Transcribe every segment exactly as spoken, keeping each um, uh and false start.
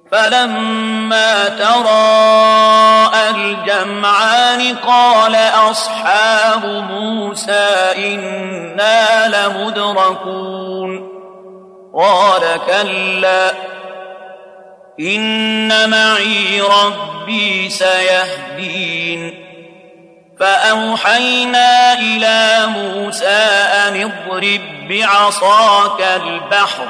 فلما تراءى الجمعان قال أصحاب موسى إنا لمدركون قال كلا إن معي ربي سيهدين فأوحينا إلى موسى أن اضرب بعصاك البحر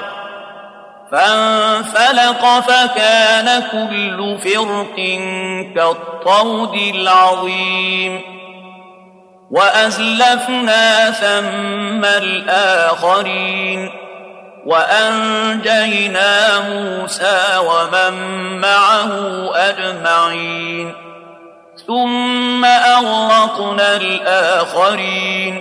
فانفلق فكان كل فرق كالطود العظيم وأزلفنا ثم الآخرين وأنجينا موسى ومن معه أجمعين ثم أغرقنا الآخرين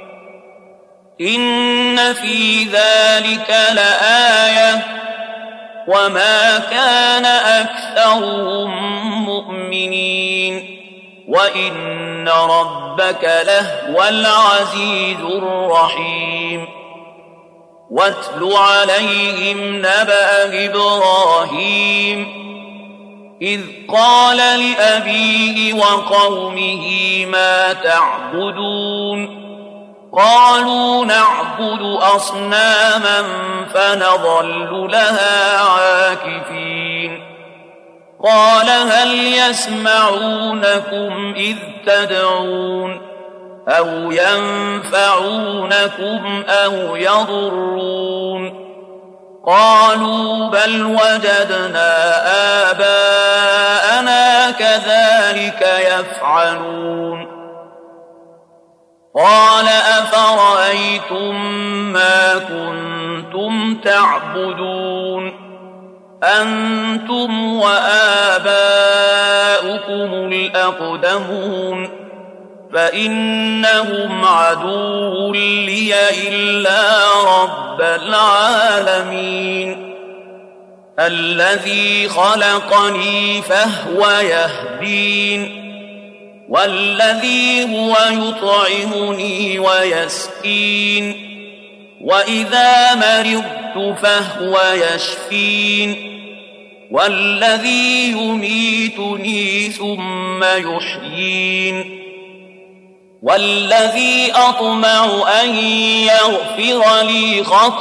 إن في ذلك لآية وما كان أكثرهم مؤمنين وإن ربك لهو العزيز الرحيم واتل عليهم نبأ إبراهيم إذ قال لأبيه وقومه ما تعبدون قالوا نعبد أصناما فنظل لها عاكفين قال هل يسمعونكم إذ تدعون أو ينفعونكم أو يضرون قالوا بل وجدنا آباءنا كذلك يفعلون قال أفرأيتم ما كنتم تعبدون أنتم وآباؤكم الأقدمون فإنهم عدو لي إلا رب العالمين الذي خلقني فهو يهدين والذي هو يطعمني ويسقين وإذا مرضت فهو يشفين والذي يميتني ثم يحيين والذي أطمع أن يغفر لي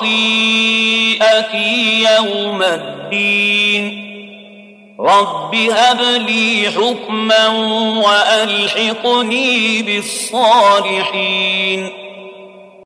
خطيئتي يوم الدين رب هب لي حكما وألحقني بالصالحين